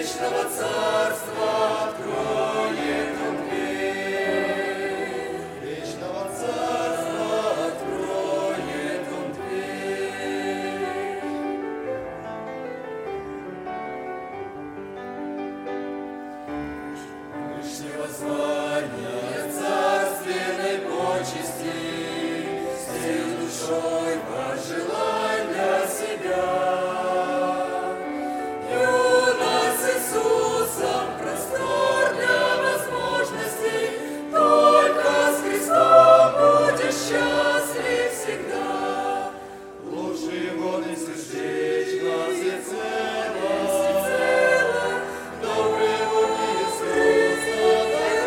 вечного царства откроет он дверь. Вечного царства откроет он дверь. Вышнего звания царственной почести всей душой пожелай для себя. Простор для возможностей, только с Христом будешь счастлив всегда. Лучшие годы сердечно всецело, добрые пути Иисуса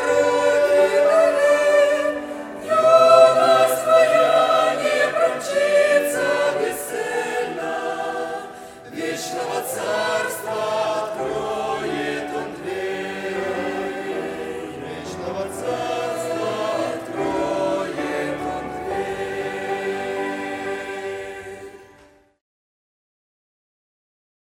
дорогие. Юность твоя не промчится бесцельно, вечного Царя